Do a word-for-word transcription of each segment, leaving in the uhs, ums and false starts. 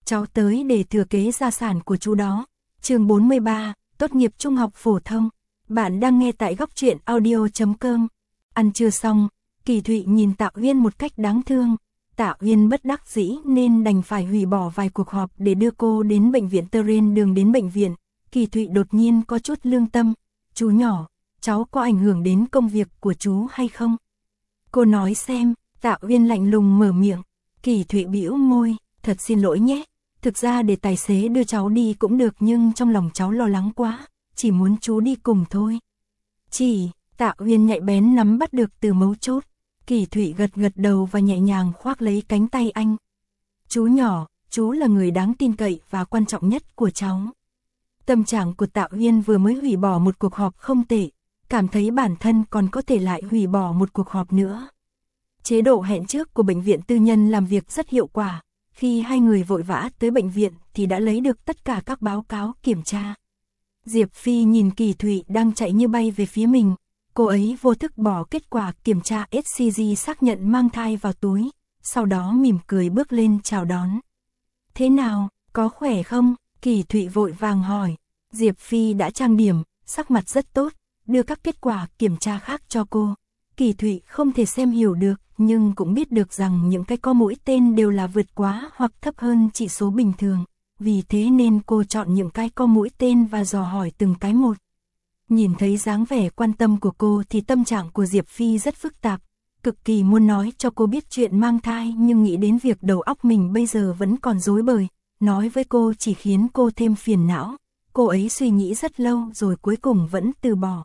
cháu tới để thừa kế gia sản của chú đó. Chương bốn mươi ba, tốt nghiệp trung học phổ thông. Bạn đang nghe tại góc truyện audio chấm com. Ăn trưa xong, Kỳ Thụy nhìn Tạ Uyên một cách đáng thương. Tạ Uyên bất đắc dĩ nên đành phải hủy bỏ vài cuộc họp để đưa cô đến bệnh viện. Trên đường đến bệnh viện, Kỳ Thụy đột nhiên có chút lương tâm. Chú nhỏ, cháu có ảnh hưởng đến công việc của chú hay không? Cô nói xem. Tạ Uyên lạnh lùng mở miệng. Kỳ Thụy bĩu môi, thật xin lỗi nhé. Thực ra để tài xế đưa cháu đi cũng được, nhưng trong lòng cháu lo lắng quá, chỉ muốn chú đi cùng thôi. Chỉ, Tạ Uyên nhạy bén nắm bắt được từ mấu chốt. Kỳ Thụy gật gật đầu và nhẹ nhàng khoác lấy cánh tay anh. Chú nhỏ, chú là người đáng tin cậy và quan trọng nhất của cháu. Tâm trạng của Tạ Uyên vừa mới hủy bỏ một cuộc họp không tệ, cảm thấy bản thân còn có thể lại hủy bỏ một cuộc họp nữa. Chế độ hẹn trước của bệnh viện tư nhân làm việc rất hiệu quả. Khi hai người vội vã tới bệnh viện thì đã lấy được tất cả các báo cáo kiểm tra. Diệp Phi nhìn Kỳ Thụy đang chạy như bay về phía mình. Cô ấy vô thức bỏ kết quả kiểm tra ét xê giê xác nhận mang thai vào túi, sau đó mỉm cười bước lên chào đón. Thế nào, có khỏe không? Kỳ Thụy vội vàng hỏi. Diệp Phi đã trang điểm, sắc mặt rất tốt, đưa các kết quả kiểm tra khác cho cô. Kỳ Thụy không thể xem hiểu được, nhưng cũng biết được rằng những cái có mũi tên đều là vượt quá hoặc thấp hơn chỉ số bình thường. Vì thế nên cô chọn những cái có mũi tên và dò hỏi từng cái một. Nhìn thấy dáng vẻ quan tâm của cô thì tâm trạng của Diệp Phi rất phức tạp. Cực kỳ muốn nói cho cô biết chuyện mang thai, nhưng nghĩ đến việc đầu óc mình bây giờ vẫn còn rối bời. Nói với cô chỉ khiến cô thêm phiền não. Cô ấy suy nghĩ rất lâu rồi cuối cùng vẫn từ bỏ.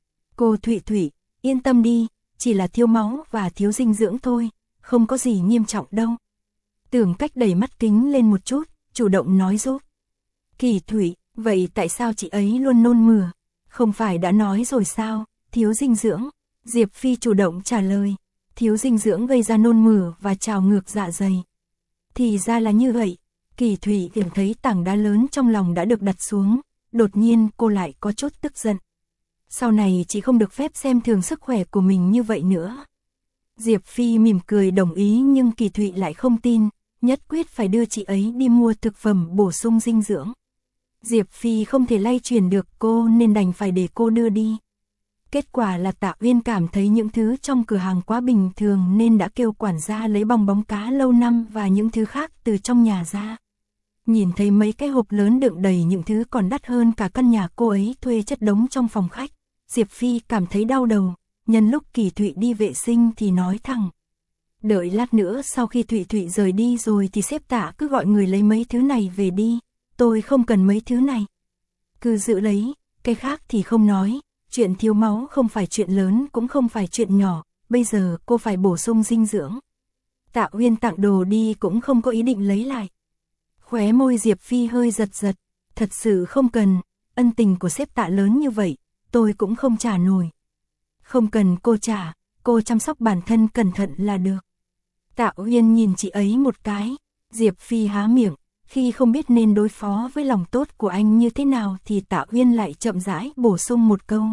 Cô Thụy Thụy, yên tâm đi. Chỉ là thiếu máu và thiếu dinh dưỡng thôi, không có gì nghiêm trọng đâu. Tưởng Cách đẩy mắt kính lên một chút, chủ động nói giúp. Kỳ Thụy, vậy tại sao chị ấy luôn nôn mửa? Không phải đã nói rồi sao, thiếu dinh dưỡng. Diệp Phi chủ động trả lời, thiếu dinh dưỡng gây ra nôn mửa và trào ngược dạ dày. Thì ra là như vậy. Kỳ Thụy cảm thấy tảng đá lớn trong lòng đã được đặt xuống, đột nhiên cô lại có chút tức giận. Sau này chị không được phép xem thường sức khỏe của mình như vậy nữa. Diệp Phi mỉm cười đồng ý, nhưng Kỳ Thụy lại không tin, nhất quyết phải đưa chị ấy đi mua thực phẩm bổ sung dinh dưỡng. Diệp Phi không thể lay chuyển được cô nên đành phải để cô đưa đi. Kết quả là Tạ Uyên cảm thấy những thứ trong cửa hàng quá bình thường nên đã kêu quản gia lấy bong bóng cá lâu năm và những thứ khác từ trong nhà ra. Nhìn thấy mấy cái hộp lớn đựng đầy những thứ còn đắt hơn cả căn nhà cô ấy thuê chất đống trong phòng khách. Diệp Phi cảm thấy đau đầu, nhân lúc Kỳ Thụy đi vệ sinh thì nói thẳng. Đợi lát nữa sau khi Thụy Thụy rời đi rồi thì sếp Tạ cứ gọi người lấy mấy thứ này về đi, tôi không cần mấy thứ này. Cứ giữ lấy, cái khác thì không nói, chuyện thiếu máu không phải chuyện lớn cũng không phải chuyện nhỏ, bây giờ cô phải bổ sung dinh dưỡng. Tạ Uyên tặng đồ đi cũng không có ý định lấy lại. Khóe môi Diệp Phi hơi giật giật, thật sự không cần, ân tình của sếp Tạ lớn như vậy. Tôi cũng không trả nổi. Không cần cô trả, cô chăm sóc bản thân cẩn thận là được. Tạ Uyên nhìn chị ấy một cái, Diệp Phi há miệng, khi không biết nên đối phó với lòng tốt của anh như thế nào thì Tạ Uyên lại chậm rãi bổ sung một câu.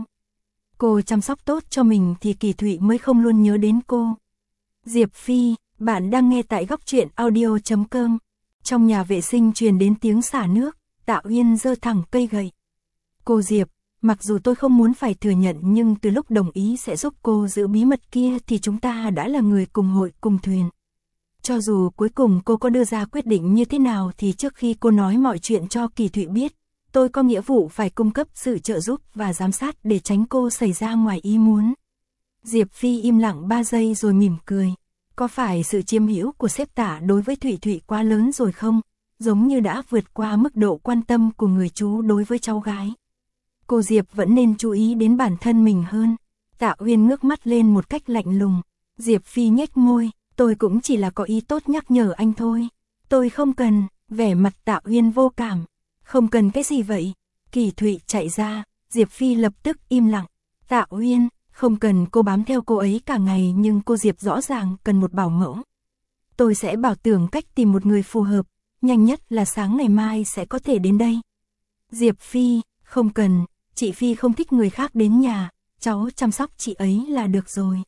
Cô chăm sóc tốt cho mình thì Kỳ Thụy mới không luôn nhớ đến cô. Diệp Phi, bạn đang nghe tại góc truyện audio chấm com. Trong nhà vệ sinh truyền đến tiếng xả nước, Tạ Uyên giơ thẳng cây gậy. Cô Diệp, mặc dù tôi không muốn phải thừa nhận, nhưng từ lúc đồng ý sẽ giúp cô giữ bí mật kia thì chúng ta đã là người cùng hội cùng thuyền. Cho dù cuối cùng cô có đưa ra quyết định như thế nào thì trước khi cô nói mọi chuyện cho Kỳ Thụy biết, tôi có nghĩa vụ phải cung cấp sự trợ giúp và giám sát để tránh cô xảy ra ngoài ý muốn. Diệp Phi im lặng ba giây rồi mỉm cười. Có phải sự chiếm hữu của sếp Tạ đối với Thụy Thụy quá lớn rồi không? Giống như đã vượt qua mức độ quan tâm của người chú đối với cháu gái. Cô Diệp vẫn nên chú ý đến bản thân mình hơn. Tạ Uyên ngước mắt lên một cách lạnh lùng. Diệp Phi nhếch môi, tôi cũng chỉ là có ý tốt nhắc nhở anh thôi. Tôi không cần, vẻ mặt Tạ Uyên vô cảm. Không cần cái gì vậy? Kỳ Thụy chạy ra, Diệp Phi lập tức im lặng. Tạ Uyên, không cần cô bám theo cô ấy cả ngày, nhưng cô Diệp rõ ràng cần một bảo mẫu. Tôi sẽ bảo Tưởng Cách tìm một người phù hợp, nhanh nhất là sáng ngày mai sẽ có thể đến đây. Diệp Phi, không cần, chị Phi không thích người khác đến nhà, cháu chăm sóc chị ấy là được rồi.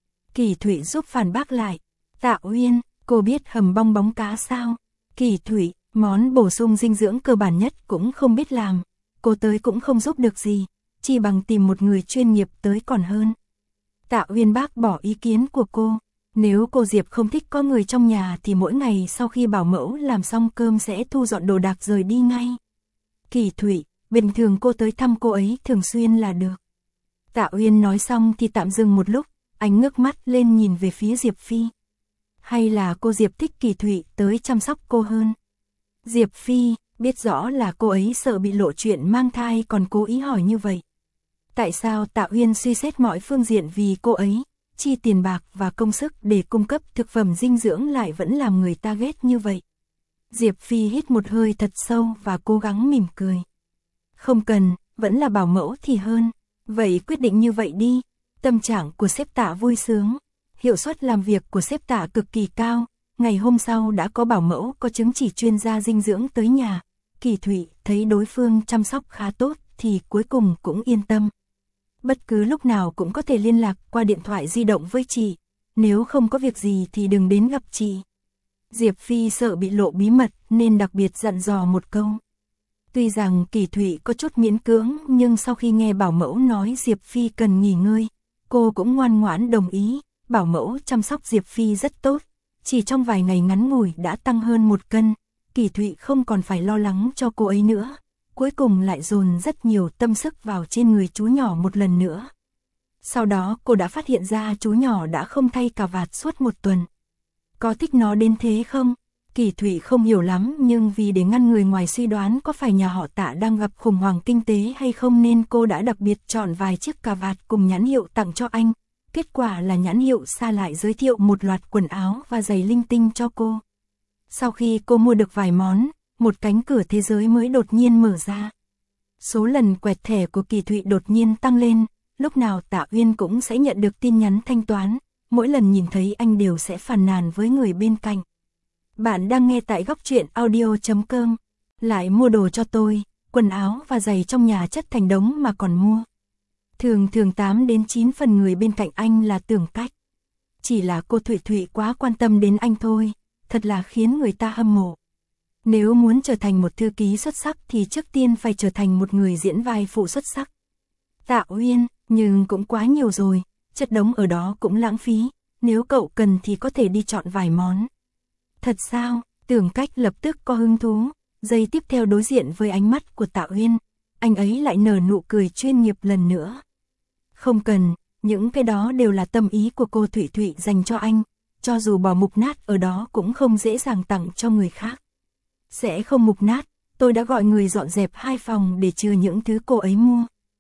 Kỳ Thụy giúp phản bác lại. Tạ Uyên, cô biết hầm bong bóng cá sao? Kỳ Thụy, Món bổ sung dinh dưỡng cơ bản nhất cũng không biết làm, cô tới cũng không giúp được gì, chỉ bằng tìm một người chuyên nghiệp tới còn hơn. Tạ Uyên bác bỏ ý kiến của cô, nếu cô Diệp không thích có người trong nhà thì mỗi ngày sau khi bảo mẫu làm xong cơm sẽ thu dọn đồ đạc rời đi ngay. Kỳ Thụy, bình thường cô tới thăm cô ấy thường xuyên là được. Tạ Uyên nói xong thì tạm dừng một lúc, anh ngước mắt lên nhìn về phía Diệp Phi. Hay là cô Diệp thích Kỳ Thụy tới chăm sóc cô hơn? Diệp Phi biết rõ là cô ấy sợ bị lộ chuyện mang thai còn cố ý hỏi như vậy. Tại sao Tạ Uyên suy xét mọi phương diện vì cô ấy, chi tiền bạc và công sức để cung cấp thực phẩm dinh dưỡng lại vẫn làm người ta ghét như vậy? Diệp Phi hít một hơi thật sâu và cố gắng mỉm cười. Không cần, vẫn là bảo mẫu thì hơn. Vậy quyết định như vậy đi. Tâm trạng của sếp Tạ vui sướng. Hiệu suất làm việc của sếp Tạ cực kỳ cao. Ngày hôm sau đã có bảo mẫu có chứng chỉ chuyên gia dinh dưỡng tới nhà. Kỳ Thụy thấy đối phương chăm sóc khá tốt thì cuối cùng cũng yên tâm. Bất cứ lúc nào cũng có thể liên lạc qua điện thoại di động với chị. Nếu không có việc gì thì đừng đến gặp chị. Diệp Phi sợ bị lộ bí mật nên đặc biệt dặn dò một câu. Tuy rằng Kỳ Thụy có chút miễn cưỡng nhưng sau khi nghe bảo mẫu nói Diệp Phi cần nghỉ ngơi, cô cũng ngoan ngoãn đồng ý. Bảo mẫu chăm sóc Diệp Phi rất tốt, chỉ trong vài ngày ngắn ngủi đã tăng hơn một cân. Kỳ Thụy không còn phải lo lắng cho cô ấy nữa. Cuối cùng lại dồn rất nhiều tâm sức vào trên người chú nhỏ một lần nữa. Sau đó cô đã phát hiện ra chú nhỏ đã không thay cà vạt suốt một tuần. Có thích nó đến thế không? Kỳ Thụy không hiểu lắm nhưng vì để ngăn người ngoài suy đoán có phải nhà họ Tạ đang gặp khủng hoảng kinh tế hay không nên cô đã đặc biệt chọn vài chiếc cà vạt cùng nhãn hiệu tặng cho anh. Kết quả là nhãn hiệu xa lại giới thiệu một loạt quần áo và giày linh tinh cho cô. Sau khi cô mua được vài món, một cánh cửa thế giới mới đột nhiên mở ra. Số lần quẹt thẻ của Kỳ Thụy đột nhiên tăng lên, lúc nào Tạ Uyên cũng sẽ nhận được tin nhắn thanh toán, mỗi lần nhìn thấy anh đều sẽ phàn nàn với người bên cạnh. Bạn đang nghe tại góc truyện audio chấm com, lại mua đồ cho tôi, quần áo và giày trong nhà chất thành đống mà còn mua. Thường thường tám đến chín phần người bên cạnh anh là Tưởng Cách. Chỉ là cô Thụy Thụy quá quan tâm đến anh thôi, thật là khiến người ta hâm mộ. Nếu muốn trở thành một thư ký xuất sắc thì trước tiên phải trở thành một người diễn vai phụ xuất sắc. Tạ Uyên, nhưng cũng quá nhiều rồi, chất đống ở đó cũng lãng phí, nếu cậu cần thì có thể đi chọn vài món. Thật sao? Tưởng Cách lập tức có hứng thú, giây tiếp theo đối diện với ánh mắt của Tạ Uyên, anh ấy lại nở nụ cười chuyên nghiệp lần nữa. Không cần, những cái đó đều là tâm ý của cô Thụy Thụy dành cho anh, cho dù bỏ mục nát ở đó cũng không dễ dàng tặng cho người khác. Sẽ không mục nát, tôi đã gọi người dọn dẹp hai phòng để chứa những thứ cô ấy mua.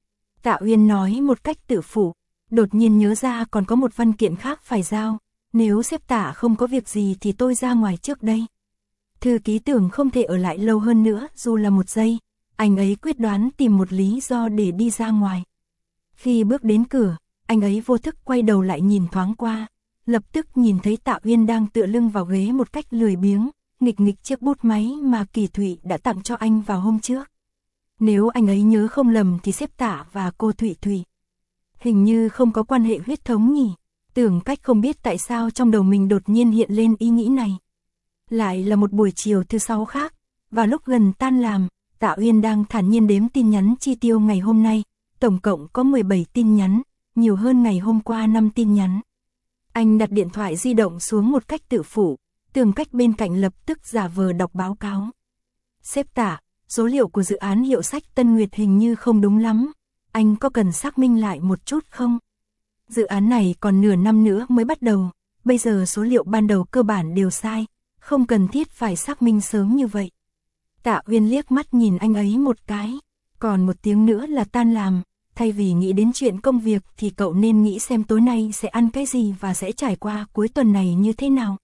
Tạ Uyên nói một cách tự phụ, đột nhiên nhớ ra còn có một văn kiện khác phải giao, nếu sếp Tạ không có việc gì thì tôi ra ngoài trước đây. Thư ký Tưởng không thể ở lại lâu hơn nữa dù là một giây, anh ấy quyết đoán tìm một lý do để đi ra ngoài. Khi bước đến cửa, anh ấy vô thức quay đầu lại nhìn thoáng qua, lập tức nhìn thấy Tạ Uyên đang tựa lưng vào ghế một cách lười biếng, nghịch nghịch chiếc bút máy mà Kỳ Thụy đã tặng cho anh vào hôm trước. Nếu anh ấy nhớ không lầm thì sếp Tạ và cô Thụy Thụy hình như không có quan hệ huyết thống nhỉ. Tưởng Cách không biết tại sao trong đầu mình đột nhiên hiện lên ý nghĩ này. Lại là một buổi chiều thứ sáu khác, vào lúc gần tan làm, Tạ Uyên đang thản nhiên đếm tin nhắn chi tiêu ngày hôm nay, tổng cộng có mười bảy tin nhắn, nhiều hơn ngày hôm qua năm tin nhắn. Anh đặt điện thoại di động xuống một cách tự phụ, Tưởng Cách bên cạnh lập tức giả vờ đọc báo cáo. Sếp Tạ, số liệu của dự án hiệu sách Tân Nguyệt hình như không đúng lắm, anh có cần xác minh lại một chút không? Dự án này còn nửa năm nữa mới bắt đầu, bây giờ số liệu ban đầu cơ bản đều sai, không cần thiết phải xác minh sớm như vậy. Tạ Uyên liếc mắt nhìn anh ấy một cái, còn một tiếng nữa là tan làm, thay vì nghĩ đến chuyện công việc thì cậu nên nghĩ xem tối nay sẽ ăn cái gì và sẽ trải qua cuối tuần này như thế nào.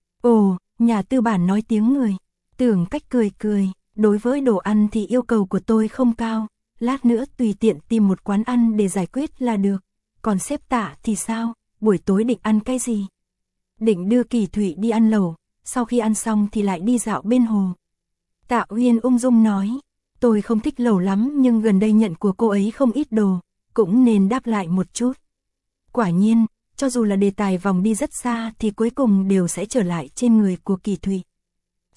Ồ, nhà tư bản nói tiếng người. Tưởng Cách cười cười, đối với đồ ăn thì yêu cầu của tôi không cao, lát nữa tùy tiện tìm một quán ăn để giải quyết là được. Còn sếp Tạ thì sao, buổi tối định ăn cái gì? Định đưa Kỳ Thụy đi ăn lẩu, sau khi ăn xong thì lại đi dạo bên hồ. Tạ Uyên ung dung nói, tôi không thích lẩu lắm nhưng gần đây nhận của cô ấy không ít đồ, cũng nên đáp lại một chút. Quả nhiên, cho dù là đề tài vòng đi rất xa thì cuối cùng đều sẽ trở lại trên người của Kỳ Thụy.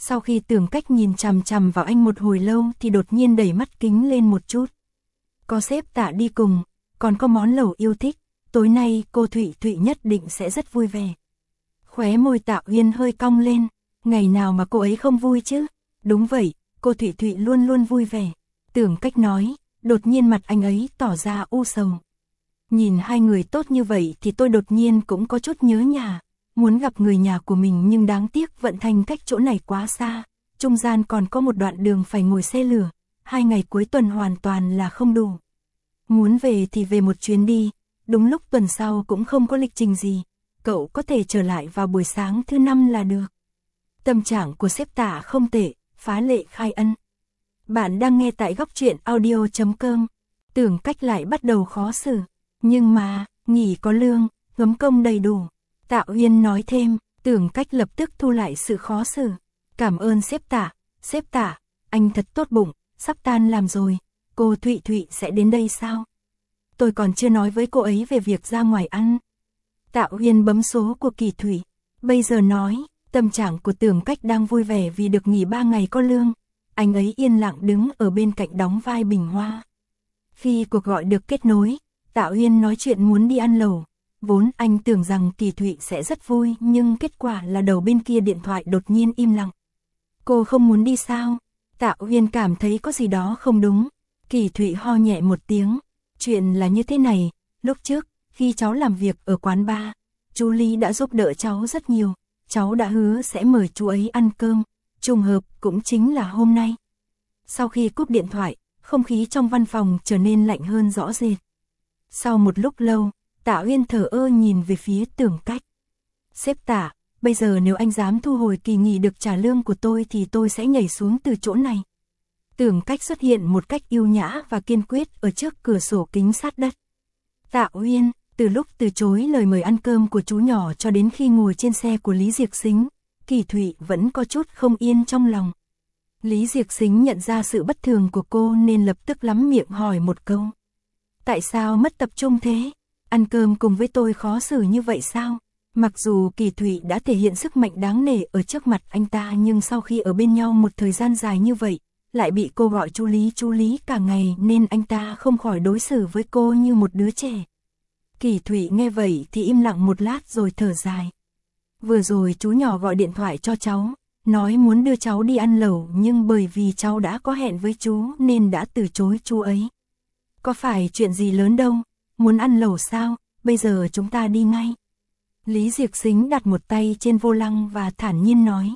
Sau khi Tưởng Cách nhìn chằm chằm vào anh một hồi lâu thì đột nhiên đẩy mắt kính lên một chút. Có sếp Tạ đi cùng, còn có món lẩu yêu thích, tối nay cô Thụy Thụy nhất định sẽ rất vui vẻ. Khóe môi Tạ Uyên hơi cong lên, ngày nào mà cô ấy không vui chứ? Đúng vậy, cô Thụy Thụy luôn luôn vui vẻ. Tưởng Cách nói, đột nhiên mặt anh ấy tỏ ra u sầu. Nhìn hai người tốt như vậy thì tôi đột nhiên cũng có chút nhớ nhà, muốn gặp người nhà của mình nhưng đáng tiếc vận thành cách chỗ này quá xa, trung gian còn có một đoạn đường phải ngồi xe lửa, hai ngày cuối tuần hoàn toàn là không đủ. Muốn về thì về một chuyến đi, đúng lúc tuần sau cũng không có lịch trình gì, cậu có thể trở lại vào buổi sáng thứ năm là được. Tâm trạng của sếp Tạ không tệ, phá lệ khai ân. Bạn đang nghe tại góc truyện audio chấm com. Tưởng Cách lại bắt đầu khó xử. Nhưng mà, nghỉ có lương, huấn công đầy đủ. Tạ Uyên nói thêm, Tưởng Cách lập tức thu lại sự khó xử. Cảm ơn sếp Tạ, sếp Tạ, anh thật tốt bụng, sắp tan làm rồi. Cô Thụy Thụy sẽ đến đây sao? Tôi còn chưa nói với cô ấy về việc ra ngoài ăn. Tạ Uyên bấm số của Kỳ Thụy. Bây giờ nói, tâm trạng của Tưởng Cách đang vui vẻ vì được nghỉ ba ngày có lương. Anh ấy yên lặng đứng ở bên cạnh đóng vai Bình Hoa. Khi cuộc gọi được kết nối, Tạ Uyên nói chuyện muốn đi ăn lẩu. Vốn anh tưởng rằng Kỳ Thụy sẽ rất vui nhưng kết quả là đầu bên kia điện thoại đột nhiên im lặng. Cô không muốn đi sao? Tạ Uyên cảm thấy có gì đó không đúng. Kỳ Thụy ho nhẹ một tiếng. Chuyện là như thế này, lúc trước, khi cháu làm việc ở quán bar, chú Lý đã giúp đỡ cháu rất nhiều. Cháu đã hứa sẽ mời chú ấy ăn cơm. Trùng hợp cũng chính là hôm nay. Sau khi cúp điện thoại, không khí trong văn phòng trở nên lạnh hơn rõ rệt. Sau một lúc lâu, Tạ Uyên thở ơ nhìn về phía Tưởng Cách. Sếp Tạ, bây giờ nếu anh dám thu hồi kỳ nghỉ được trả lương của tôi thì tôi sẽ nhảy xuống từ chỗ này. Tưởng Cách xuất hiện một cách yêu nhã và kiên quyết ở trước cửa sổ kính sát đất. Tạ Uyên, từ lúc từ chối lời mời ăn cơm của chú nhỏ cho đến khi ngồi trên xe của Lý Diệc Sính, Kỳ Thụy vẫn có chút không yên trong lòng. Lý Diệc Sính nhận ra sự bất thường của cô nên lập tức lắm miệng hỏi một câu. Tại sao mất tập trung thế? Ăn cơm cùng với tôi khó xử như vậy sao? Mặc dù Kỳ Thụy đã thể hiện sức mạnh đáng nể ở trước mặt anh ta nhưng sau khi ở bên nhau một thời gian dài như vậy, lại bị cô gọi chú Lý chú Lý cả ngày nên anh ta không khỏi đối xử với cô như một đứa trẻ. Kỳ Thụy nghe vậy thì im lặng một lát rồi thở dài. Vừa rồi chú nhỏ gọi điện thoại cho cháu, nói muốn đưa cháu đi ăn lẩu nhưng bởi vì cháu đã có hẹn với chú nên đã từ chối chú ấy. Có phải chuyện gì lớn đâu, muốn ăn lẩu sao, bây giờ chúng ta đi ngay. Lý Diệc Sính đặt một tay trên vô lăng và thản nhiên nói.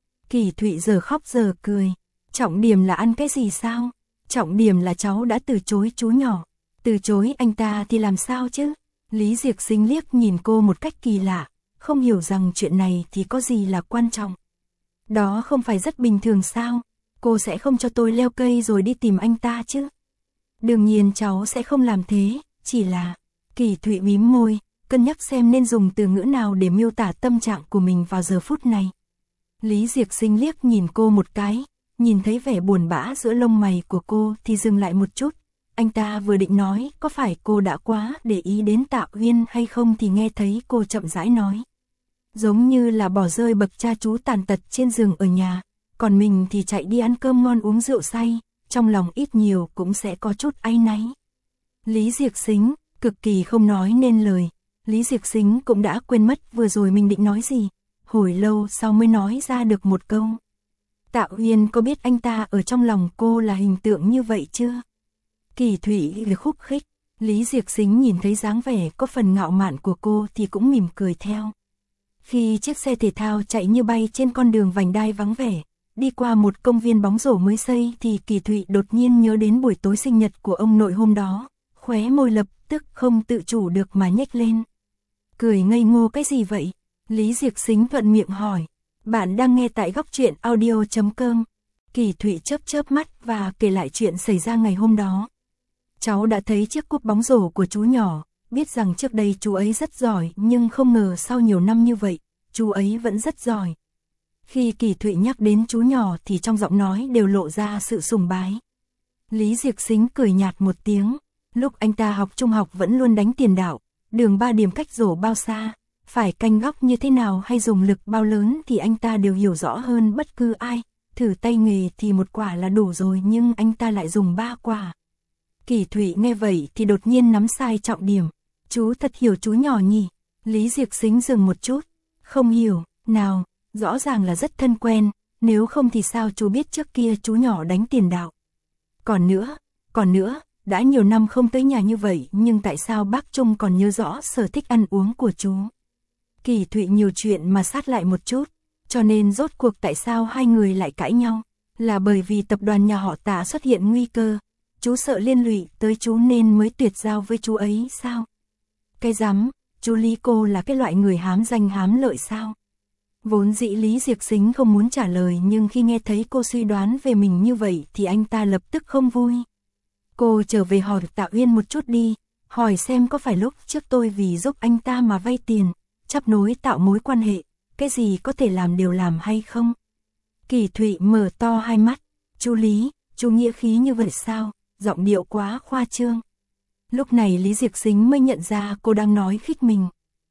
Kỳ Thụy giờ khóc giờ cười, trọng điểm là ăn cái gì sao? Trọng điểm là cháu đã từ chối chú nhỏ, từ chối anh ta thì làm sao chứ? Lý Diệc Sính liếc nhìn cô một cách kỳ lạ, không hiểu rằng chuyện này thì có gì là quan trọng. Đó không phải rất bình thường sao? Cô sẽ không cho tôi leo cây rồi đi tìm anh ta chứ? Đương nhiên cháu sẽ không làm thế, chỉ là... Kỳ Thụy mím môi, cân nhắc xem nên dùng từ ngữ nào để miêu tả tâm trạng của mình vào giờ phút này. Lý Diệc Sính liếc nhìn cô một cái, nhìn thấy vẻ buồn bã giữa lông mày của cô thì dừng lại một chút. Anh ta vừa định nói có phải cô đã quá để ý đến Tạ Uyên hay không thì nghe thấy cô chậm rãi nói. Giống như là bỏ rơi bậc cha chú tàn tật trên giường ở nhà, còn mình thì chạy đi ăn cơm ngon uống rượu say, trong lòng ít nhiều cũng sẽ có chút áy náy. Lý Diệc Sính, cực kỳ không nói nên lời, Lý Diệc Sính cũng đã quên mất vừa rồi mình định nói gì, hồi lâu sau mới nói ra được một câu. Tạ Uyên có biết anh ta ở trong lòng cô là hình tượng như vậy chưa? Kỳ Thụy khúc khích, Lý Diệc Sính nhìn thấy dáng vẻ có phần ngạo mạn của cô thì cũng mỉm cười theo. Khi chiếc xe thể thao chạy như bay trên con đường vành đai vắng vẻ, đi qua một công viên bóng rổ mới xây thì Kỳ Thụy đột nhiên nhớ đến buổi tối sinh nhật của ông nội hôm đó, khóe môi lập tức không tự chủ được mà nhếch lên. Cười ngây ngô cái gì vậy? Lý Diệc Sính thuận miệng hỏi. Bạn đang nghe tại góc truyện audio chấm com. Kỳ Thụy chớp chớp mắt và kể lại chuyện xảy ra ngày hôm đó. Cháu đã thấy chiếc cúp bóng rổ của chú nhỏ, biết rằng trước đây chú ấy rất giỏi nhưng không ngờ sau nhiều năm như vậy, chú ấy vẫn rất giỏi. Khi Kỳ Thụy nhắc đến chú nhỏ thì trong giọng nói đều lộ ra sự sùng bái. Lý Diệc Sính cười nhạt một tiếng, lúc anh ta học trung học vẫn luôn đánh tiền đạo, đường ba điểm cách rổ bao xa, Phải canh góc như thế nào hay dùng lực bao lớn thì anh ta đều hiểu rõ hơn bất cứ ai. Thử tay nghề thì một quả là đủ rồi nhưng anh ta lại dùng ba quả. Kỳ Thụy nghe vậy thì đột nhiên nắm sai trọng điểm. Chú thật hiểu chú nhỏ nhỉ? Lý Diệc Xính dừng một chút. Không hiểu, nào, rõ ràng là rất thân quen, nếu không thì sao chú biết trước kia chú nhỏ đánh tiền đạo. Còn nữa, còn nữa, đã nhiều năm không tới nhà như vậy nhưng tại sao bác Trung còn nhớ rõ sở thích ăn uống của chú? Kỳ Thụy nhiều chuyện mà sát lại một chút, cho nên rốt cuộc tại sao hai người lại cãi nhau? Là bởi vì tập đoàn nhà họ Tạ xuất hiện nguy cơ, chú sợ liên lụy tới chú nên mới tuyệt giao với chú ấy sao? Cái rắm, chú Lý cô là cái loại người hám danh hám lợi sao? Vốn dĩ Lý Diệc Xính không muốn trả lời nhưng khi nghe thấy cô suy đoán về mình như vậy thì anh ta lập tức không vui. Cô trở về hỏi Tạ Uyên một chút đi, hỏi xem có phải lúc trước tôi vì giúp anh ta mà vay tiền, chấp nối tạo mối quan hệ, cái gì có thể làm đều làm hay không? Kỳ Thụy mở to hai mắt, chú Lý, chú nghĩa khí như vậy sao, giọng điệu quá khoa trương. Lúc này Lý Diệc Xính mới nhận ra cô đang nói khích mình.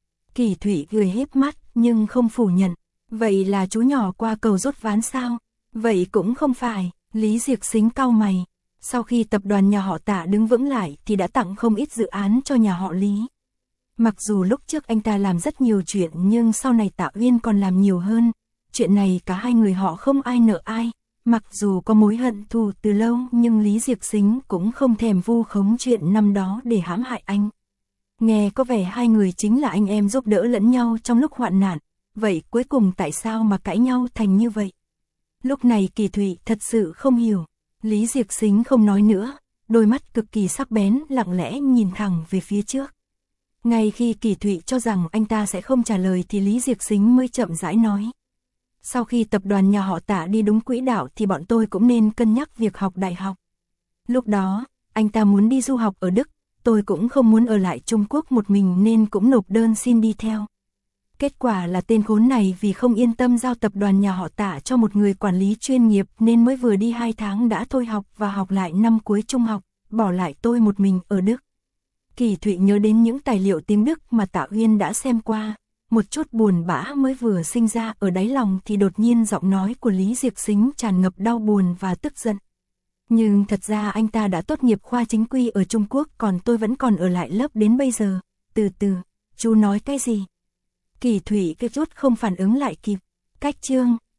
Kỳ Thụy cười híp mắt nhưng không phủ nhận, vậy là chú nhỏ qua cầu rút ván sao? Vậy cũng không phải, Lý Diệc Xính cau mày. Sau khi tập đoàn nhà họ Tạ đứng vững lại thì đã tặng không ít dự án cho nhà họ Lý. Mặc dù lúc trước anh ta làm rất nhiều chuyện nhưng sau này Tạ Uyên còn làm nhiều hơn. Chuyện này cả hai người họ không ai nợ ai. Mặc dù có mối hận thù từ lâu nhưng Lý Diệc Xính cũng không thèm vu khống chuyện năm đó để hãm hại anh. Nghe có vẻ hai người chính là anh em giúp đỡ lẫn nhau trong lúc hoạn nạn. Vậy cuối cùng tại sao mà cãi nhau thành như vậy? Lúc này Kỳ Thụy thật sự không hiểu. Lý Diệc Xính không nói nữa, đôi mắt cực kỳ sắc bén lặng lẽ nhìn thẳng về phía trước. Ngay khi Kỳ Thụy cho rằng anh ta sẽ không trả lời thì Lý Diệc Xính mới chậm rãi nói. Sau khi tập đoàn nhà họ Tạ đi đúng quỹ đạo thì bọn tôi cũng nên cân nhắc việc học đại học. Lúc đó, anh ta muốn đi du học ở Đức, tôi cũng không muốn ở lại Trung Quốc một mình nên cũng nộp đơn xin đi theo. Kết quả là tên khốn này vì không yên tâm giao tập đoàn nhà họ Tạ cho một người quản lý chuyên nghiệp nên mới vừa đi hai tháng đã thôi học và học lại năm cuối trung học, bỏ lại tôi một mình ở Đức. Kỳ Thụy nhớ đến những tài liệu tiếng Đức mà Tạ Uyên đã xem qua, một chút buồn bã mới vừa sinh ra ở đáy lòng thì đột nhiên giọng nói của Lý Diệc Xính tràn ngập đau buồn và tức giận. Nhưng thật ra anh ta đã tốt nghiệp khoa chính quy ở Trung Quốc còn tôi vẫn còn ở lại lớp đến bây giờ. Từ từ, chú nói cái gì? Kỳ Thụy cái chút không phản ứng lại kịp. Cách chương